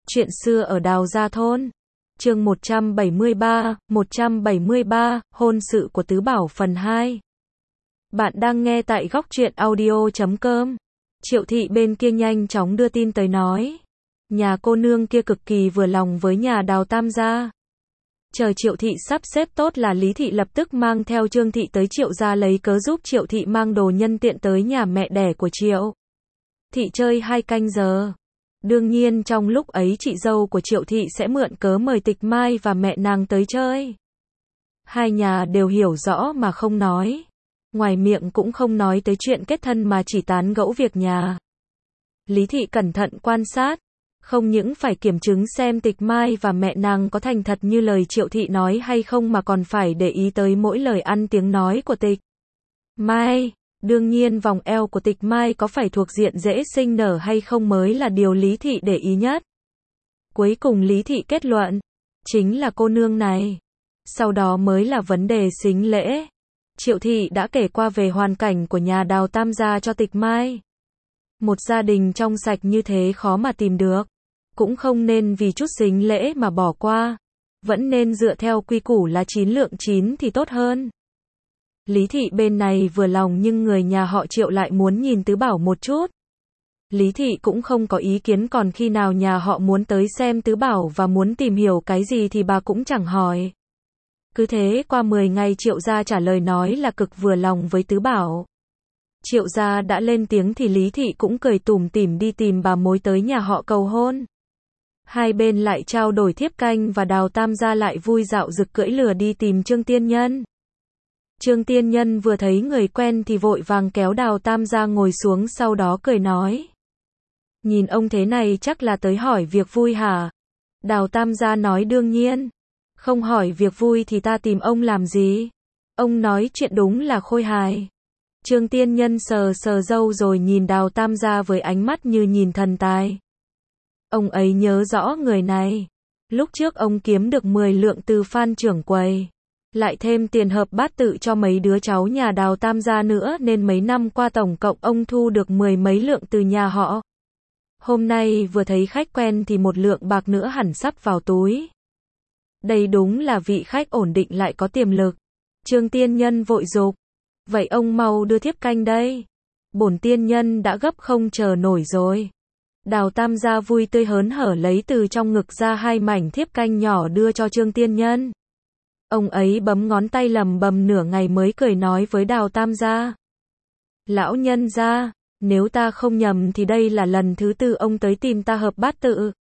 Chuyện xưa ở Đào Gia Thôn. Chương 173, hôn sự của Tứ Bảo phần 2. Bạn đang nghe tại góc truyện audio.com. Triệu thị bên kia nhanh chóng đưa tin tới nói. Nhà cô nương kia cực kỳ vừa lòng với nhà Đào Tam gia. Chờ Triệu thị sắp xếp tốt là Lý thị lập tức mang theo Trương thị tới Triệu gia lấy cớ giúp Triệu thị mang đồ nhân tiện tới nhà mẹ đẻ của Triệu thị chơi 2 canh giờ. Đương nhiên trong lúc ấy chị dâu của Triệu thị sẽ mượn cớ mời Tịch Mai và mẹ nàng tới chơi. Hai nhà đều hiểu rõ mà không nói. Ngoài miệng cũng không nói tới chuyện kết thân mà chỉ tán gẫu việc nhà. Lý thị cẩn thận quan sát. Không những phải kiểm chứng xem Tịch Mai và mẹ nàng có thành thật như lời Triệu thị nói hay không mà còn phải để ý tới mỗi lời ăn tiếng nói của Tịch Mai. Đương nhiên vòng eo của Tịch Mai có phải thuộc diện dễ sinh nở hay không mới là điều Lý thị để ý nhất. Cuối cùng Lý thị kết luận, chính là cô nương này. Sau đó mới là vấn đề sính lễ. Triệu thị đã kể qua về hoàn cảnh của nhà Đào Tam gia cho Tịch Mai. Một gia đình trong sạch như thế khó mà tìm được. Cũng không nên vì chút sính lễ mà bỏ qua. Vẫn nên dựa theo quy củ là 9 lượng 9 thì tốt hơn. Lý thị bên này vừa lòng nhưng người nhà họ Triệu lại muốn nhìn Tứ Bảo một chút. Lý thị cũng không có ý kiến, còn khi nào nhà họ muốn tới xem Tứ Bảo và muốn tìm hiểu cái gì thì bà cũng chẳng hỏi. Cứ thế qua 10 ngày Triệu gia trả lời nói là cực vừa lòng với Tứ Bảo. Triệu gia đã lên tiếng thì Lý thị cũng cười tủm tỉm đi tìm bà mối tới nhà họ cầu hôn. Hai bên lại trao đổi thiếp canh và Đào Tam gia lại vui dạo rực cưỡi lừa đi tìm Trương Tiên Nhân. Trương Tiên Nhân vừa thấy người quen thì vội vàng kéo Đào Tam gia ngồi xuống, sau đó cười nói. Nhìn ông thế này chắc là tới hỏi việc vui hả? Đào Tam gia nói đương nhiên. Không hỏi việc vui thì ta tìm ông làm gì? Ông nói chuyện đúng là khôi hài. Trương Tiên Nhân sờ sờ râu rồi nhìn Đào Tam gia với ánh mắt như nhìn thần tài. Ông ấy nhớ rõ người này. Lúc trước ông kiếm được 10 lượng từ Phan trưởng quầy. Lại thêm tiền hợp bát tự cho mấy đứa cháu nhà Đào Tam gia nữa nên mấy năm qua tổng cộng ông thu được 10 mấy lượng từ nhà họ. Hôm nay vừa thấy khách quen thì 1 lượng bạc nữa hẳn sắp vào túi. Đây đúng là vị khách ổn định lại có tiềm lực. Trương Tiên Nhân vội giục. Vậy ông mau đưa thiếp canh đây. Bổn tiên nhân đã gấp không chờ nổi rồi. Đào Tam gia vui tươi hớn hở lấy từ trong ngực ra 2 mảnh thiếp canh nhỏ đưa cho Trương Tiên Nhân. Ông ấy bấm ngón tay lầm bầm nửa ngày mới cười nói với Đào Tam gia. Lão nhân gia, nếu ta không nhầm thì đây là lần thứ 4 ông tới tìm ta hợp bát tự.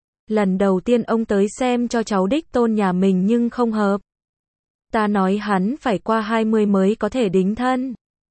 Lần đầu tiên ông tới xem cho cháu đích tôn nhà mình nhưng không hợp. Ta nói hắn phải qua 20 mới có thể đính thân.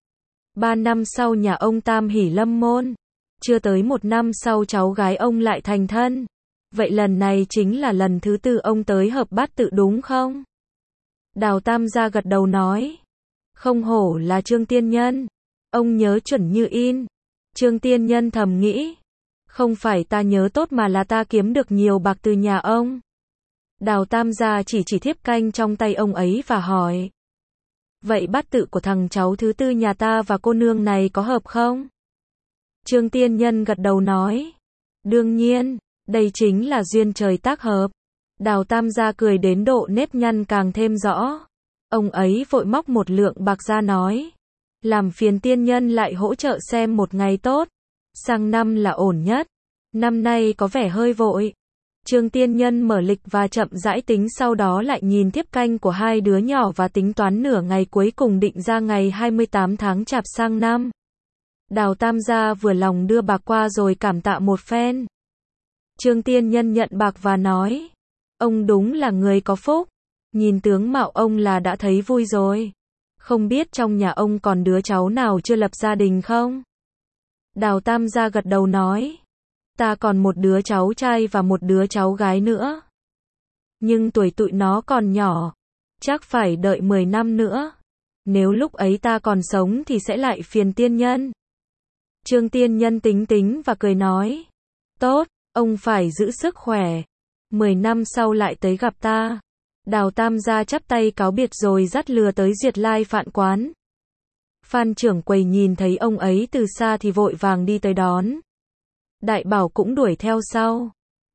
3 năm sau nhà ông tam hỷ lâm môn. Chưa tới 1 năm sau cháu gái ông lại thành thân. Vậy lần này chính là lần thứ 4 ông tới hợp bát tự đúng không? Đào Tam gia gật đầu nói. Không hổ là Trương Tiên Nhân. Ông nhớ chuẩn như in. Trương Tiên Nhân thầm nghĩ. Không phải ta nhớ tốt mà là ta kiếm được nhiều bạc từ nhà ông. Đào Tam gia chỉ thiếp canh trong tay ông ấy và hỏi. Vậy bát tự của thằng cháu thứ 4 nhà ta và cô nương này có hợp không? Trương Tiên Nhân gật đầu nói. Đương nhiên, đây chính là duyên trời tác hợp. Đào Tam gia cười đến độ nếp nhăn càng thêm rõ. Ông ấy vội móc 1 lượng bạc ra nói. Làm phiền tiên nhân lại hỗ trợ xem một ngày tốt. Sang năm là ổn nhất. Năm nay có vẻ hơi vội. Trương Tiên Nhân mở lịch và chậm rãi tính, sau đó lại nhìn thiếp canh của 2 đứa nhỏ và tính toán nửa ngày, cuối cùng định ra ngày 28 tháng Chạp sang năm. Đào Tam gia vừa lòng đưa bạc qua rồi cảm tạ một phen. Trương Tiên Nhân nhận bạc và nói. Ông đúng là người có phúc. Nhìn tướng mạo ông là đã thấy vui rồi. Không biết trong nhà ông còn đứa cháu nào chưa lập gia đình không? Đào Tam gia gật đầu nói. Ta còn 1 đứa cháu trai và 1 đứa cháu gái nữa. Nhưng tuổi tụi nó còn nhỏ. Chắc phải đợi 10 năm nữa. Nếu lúc ấy ta còn sống thì sẽ lại phiền tiên nhân. Trương Tiên Nhân tính và cười nói. Tốt, ông phải giữ sức khỏe. 10 năm sau lại tới gặp ta. Đào Tam gia chắp tay cáo biệt rồi dắt lừa tới Duyệt Lai Phạn quán. Phan trưởng quầy nhìn thấy ông ấy từ xa thì vội vàng đi tới đón. Đại Bảo cũng đuổi theo sau.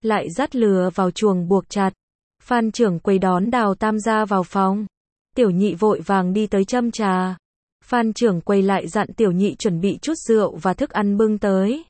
lại dắt lừa vào chuồng buộc chặt. Phan trưởng quầy đón Đào Tam gia vào phòng. Tiểu Nhị vội vàng đi tới châm trà. Phan trưởng quầy lại dặn Tiểu Nhị chuẩn bị chút rượu và thức ăn bưng tới.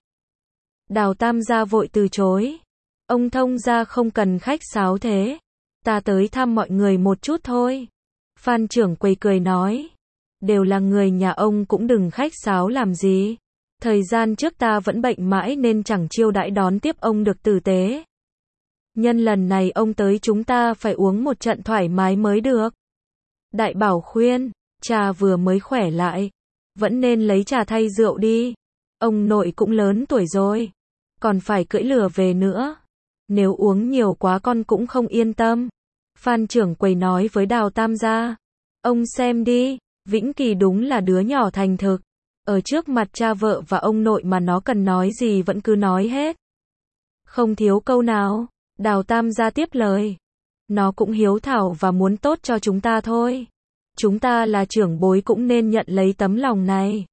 Đào Tam gia vội từ chối. Ông thông gia không cần khách sáo thế. Ta tới thăm mọi người một chút thôi. Phan trưởng quầy cười nói. Đều là người nhà ông cũng đừng khách sáo làm gì. Thời gian trước ta vẫn bệnh mãi nên chẳng chiêu đãi đón tiếp ông được tử tế. Nhân lần này ông tới chúng ta phải uống một trận thoải mái mới được. Đại Bảo khuyên, cha vừa mới khỏe lại. Vẫn nên lấy trà thay rượu đi. Ông nội cũng lớn tuổi rồi. Còn phải cưỡi lừa về nữa. Nếu uống nhiều quá con cũng không yên tâm. Phan trưởng quầy nói với Đào Tam gia. Ông xem đi, Vĩnh Kỳ đúng là đứa nhỏ thành thực. Ở trước mặt cha vợ và ông nội mà nó cần nói gì vẫn cứ nói hết. Không thiếu câu nào. Đào Tam gia tiếp lời. Nó cũng hiếu thảo và muốn tốt cho chúng ta thôi. Chúng ta là trưởng bối cũng nên nhận lấy tấm lòng này.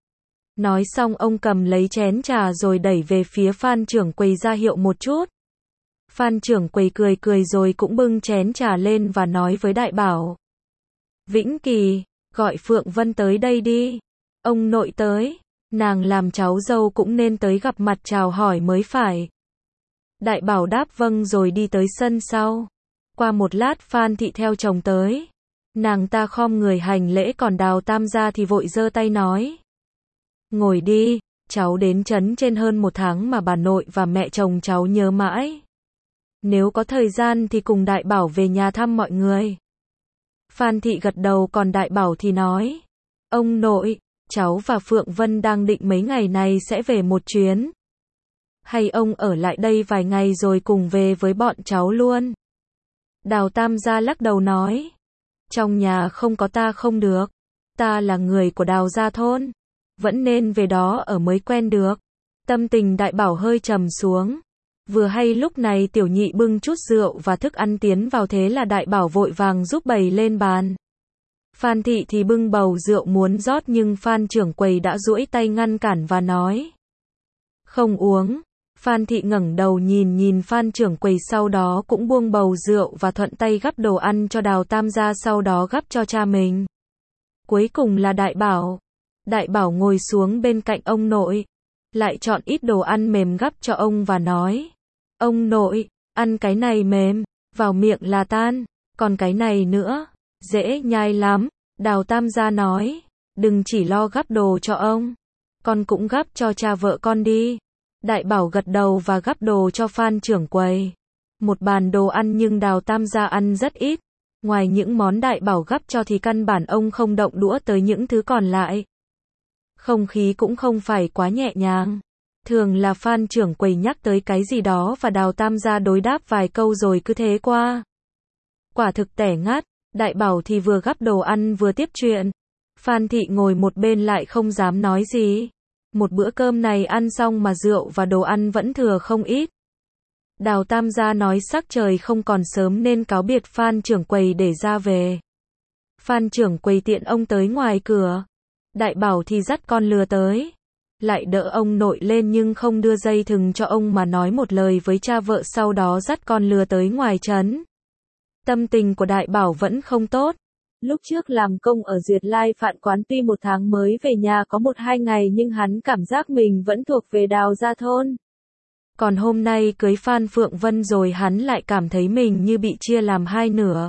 Nói xong ông cầm lấy chén trà rồi đẩy về phía Phan trưởng quầy ra hiệu một chút. Phan trưởng quầy cười cười rồi cũng bưng chén trà lên và nói với Đại Bảo. Vĩnh Kỳ, gọi Phượng Vân tới đây đi. Ông nội tới, nàng làm cháu dâu cũng nên tới gặp mặt chào hỏi mới phải. Đại Bảo đáp vâng rồi đi tới sân sau. Qua một lát Phan thị theo chồng tới. Nàng ta khom người hành lễ còn Đào Tam gia thì vội giơ tay nói. Ngồi đi, cháu đến trấn trên hơn một tháng mà bà nội và mẹ chồng cháu nhớ mãi. Nếu có thời gian thì cùng Đại Bảo về nhà thăm mọi người. Phan thị gật đầu còn Đại Bảo thì nói. Ông nội, cháu và Phượng Vân đang định mấy ngày này sẽ về một chuyến. Hay ông ở lại đây vài ngày rồi cùng về với bọn cháu luôn. Đào Tam gia lắc đầu nói. Trong nhà không có ta không được. Ta là người của Đào gia thôn. Vẫn nên về đó ở mới quen được. Tâm tình Đại Bảo hơi trầm xuống. Vừa hay lúc này Tiểu Nhị bưng chút rượu và thức ăn tiến vào thế là Đại Bảo vội vàng giúp bày lên bàn. Phan thị thì bưng bầu rượu muốn rót nhưng Phan trưởng quầy đã duỗi tay ngăn cản và nói. Không uống. Phan thị ngẩng đầu nhìn Phan trưởng quầy sau đó cũng buông bầu rượu và thuận tay gắp đồ ăn cho Đào Tam gia sau đó gắp cho cha mình. Cuối cùng là Đại Bảo. Đại Bảo ngồi xuống bên cạnh ông nội. Lại chọn ít đồ ăn mềm gắp cho ông và nói. Ông nội, ăn cái này mềm, vào miệng là tan, còn cái này nữa, dễ nhai lắm. Đào Tam gia nói. Đừng chỉ lo gắp đồ cho ông. Con cũng gắp cho cha vợ con đi. Đại Bảo gật đầu và gắp đồ cho Phan trưởng quầy. Một bàn đồ ăn nhưng Đào Tam gia ăn rất ít. Ngoài những món Đại Bảo gắp cho thì căn bản ông không động đũa tới những thứ còn lại. Không khí cũng không phải quá nhẹ nhàng. Thường là Phan trưởng quầy nhắc tới cái gì đó và Đào Tam gia đối đáp vài câu rồi cứ thế qua. Quả thực tẻ ngắt. Đại Bảo thì vừa gắp đồ ăn vừa tiếp chuyện. Phan thị ngồi một bên lại không dám nói gì. Một bữa cơm này ăn xong mà rượu và đồ ăn vẫn thừa không ít. Đào Tam gia nói sắc trời không còn sớm nên cáo biệt Phan trưởng quầy để ra về. Phan trưởng quầy tiện ông tới ngoài cửa. Đại Bảo thì dắt con lừa tới. Lại đỡ ông nội lên nhưng không đưa dây thừng cho ông mà nói một lời với cha vợ sau đó dắt con lừa tới ngoài trấn. Tâm tình của Đại Bảo vẫn không tốt. Lúc trước làm công ở Duyệt Lai Phạn Quán tuy một tháng mới về nhà có 1-2 ngày nhưng hắn cảm giác mình vẫn thuộc về Đào gia thôn. Còn hôm nay cưới Phan Phượng Vân rồi hắn lại cảm thấy mình như bị chia làm hai nửa.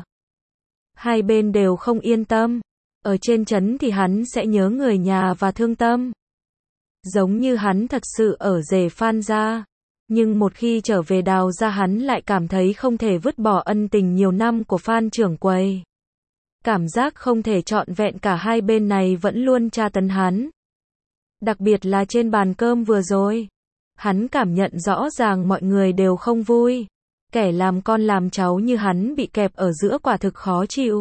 Hai bên đều không yên tâm. Ở trên trấn thì hắn sẽ nhớ người nhà và thương tâm. Giống như hắn thật sự ở rể Phan gia. Nhưng một khi trở về Đào gia hắn lại cảm thấy không thể vứt bỏ ân tình nhiều năm của Phan trưởng quầy. Cảm giác không thể trọn vẹn cả hai bên này vẫn luôn tra tấn hắn. Đặc biệt là trên bàn cơm vừa rồi. Hắn cảm nhận rõ ràng mọi người đều không vui. Kẻ làm con làm cháu như hắn bị kẹp ở giữa quả thực khó chịu.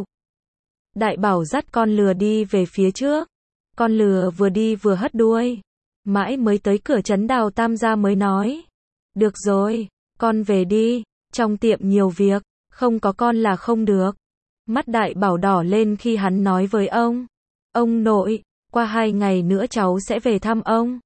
Đại Bảo dắt con lừa đi về phía trước. Con lừa vừa đi vừa hất đuôi. Mãi mới tới cửa trấn Đào Tam gia mới nói. Được rồi, con về đi, trong tiệm nhiều việc, không có con là không được. Mắt Đại Bảo đỏ lên khi hắn nói với ông. Ông nội, qua 2 ngày nữa cháu sẽ về thăm ông.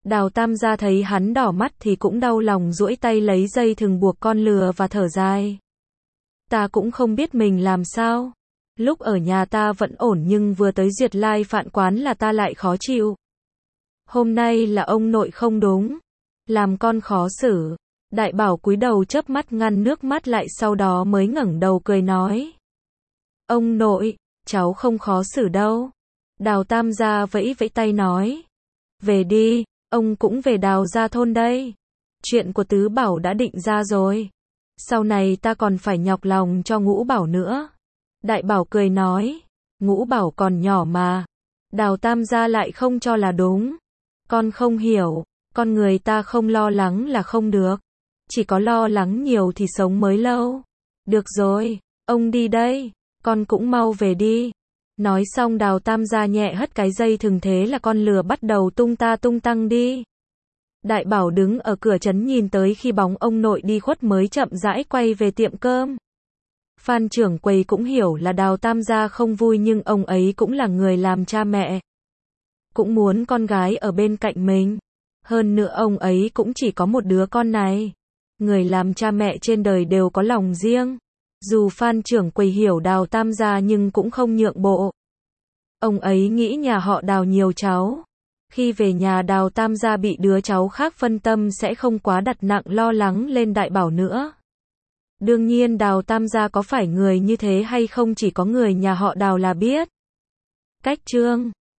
Đào Tam gia thấy hắn đỏ mắt thì cũng đau lòng duỗi tay lấy dây thừng buộc con lừa và thở dài. Ta cũng không biết mình làm sao. Lúc ở nhà ta vẫn ổn nhưng vừa tới Duyệt Lai Phạn quán là ta lại khó chịu. Hôm nay là ông nội không đúng. Làm con khó xử. Đại Bảo cúi đầu chớp mắt ngăn nước mắt lại sau đó mới ngẩng đầu cười nói. Ông nội, cháu không khó xử đâu. Đào Tam gia vẫy vẫy tay nói. Về đi, ông cũng về Đào gia thôn đây. Chuyện của Tứ Bảo đã định ra rồi. Sau này ta còn phải nhọc lòng cho Ngũ Bảo nữa. Đại Bảo cười nói. Ngũ Bảo còn nhỏ mà. Đào Tam gia lại không cho là đúng. Con không hiểu, con người ta không lo lắng là không được. Chỉ có lo lắng nhiều thì sống mới lâu. Được rồi, ông đi đây, con cũng mau về đi. Nói xong Đào Tam gia nhẹ hất cái dây thừng thế là con lừa bắt đầu tung ta tung tăng đi. Đại Bảo đứng ở cửa trấn nhìn tới khi bóng ông nội đi khuất mới chậm rãi quay về tiệm cơm. Phan trưởng quầy cũng hiểu là Đào Tam gia không vui nhưng ông ấy cũng là người làm cha mẹ. Cũng muốn con gái ở bên cạnh mình. Hơn nữa ông ấy cũng chỉ có một đứa con này. Người làm cha mẹ trên đời đều có lòng riêng. Dù Phan trưởng quầy hiểu Đào Tam gia nhưng cũng không nhượng bộ. Ông ấy nghĩ nhà họ Đào nhiều cháu. Khi về nhà Đào Tam gia bị đứa cháu khác phân tâm sẽ không quá đặt nặng lo lắng lên Đại Bảo nữa. Đương nhiên Đào Tam gia có phải người như thế hay không chỉ có người nhà họ Đào là biết. Cách chương